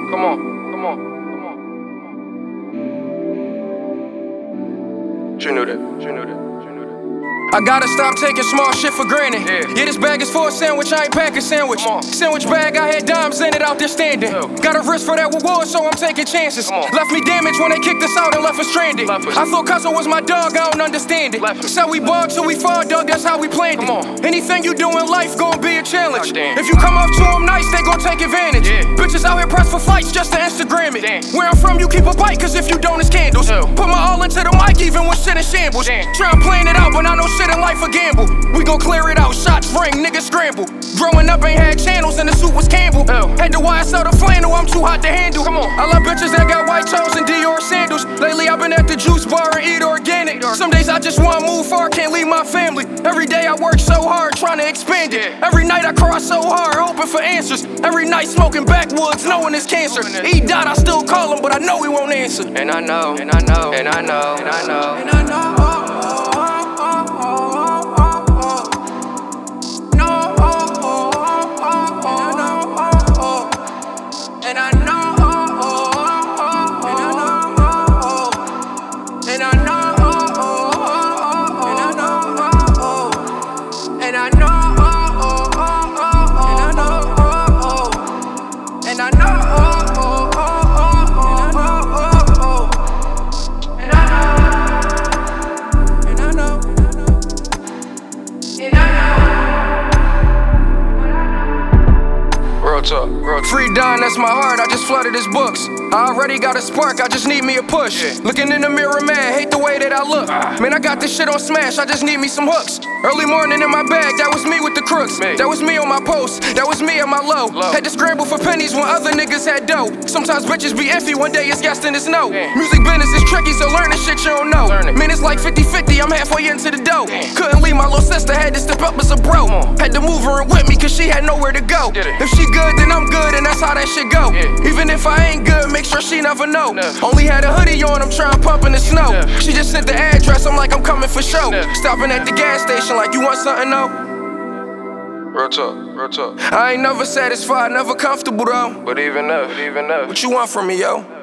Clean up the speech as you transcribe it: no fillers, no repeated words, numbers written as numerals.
come on, come on, come on. You knew that, you knew that. I gotta stop taking small shit for granted. Yeah, this bag is for a sandwich, I ain't pack a sandwich. Sandwich bag, I had dimes in it out there standing. Got a wrist for that reward, so I'm taking chances. Left me damaged when they kicked us out and left us stranded. I thought Cousin was my dog, I don't understand it. Said we ball till we fall, dog, that's how we planned it. Anything you do in life gon' be a challenge. If you come off to them nice, they gon' take advantage. Bitches out here pressed for flights just to Instagram it. Where I'm from, you keep a bite, cause if you don't, it's candles. Put my all into the mic, even when shit in shambles. Try and plan it out, but I know shit in life a gamble. We gon' clear it out, shots ring, niggas scramble. Growing up ain't had channels and the suit was Campbell. Had to YSL the flannel, I'm too hot to handle. I love bitches that got white toes and Dior sandals. Lately I've been at the juice bar and eat organic. Some days I just wanna move far, can't leave my family. Every day I work so hard trying to expand it. Every night I cry so hard, hoping for answers. Every night smoking backwoods, knowing it's cancer. He died, I still call him, but I know he won't answer. And I know, and I know, and I know, and I know, and I know. Free Don, that's my heart, I just flooded his books. I already got a spark, I just need me a push. Looking in the mirror, man, hate the way that I look. Man, I got this shit on smash, I just need me some hooks. Early morning in my bag, that was me with the crooks. That was me on my post, that was me at my low. Had to scramble for pennies when other niggas had dough. Sometimes bitches be iffy, one day it's yes and it's no. Music business is tricky, so learn the shit you don't know. Man, it's like 50-50, I'm halfway into the dough. Couldn't leave my little sister, had to step up as a bro. Had to move her in with me, cause she had nowhere to go. If she good, then I'm good, and that's how that shit go. Even if I ain't good, make sure she never know. Only had a hoodie on, I'm trying pump in the snow. She just sent the address, I'm like, I'm coming for show. Stopping at the gas station like, you want something, though? Real talk, real talk. I ain't never satisfied, never comfortable though. But even if, what you want from me, yo?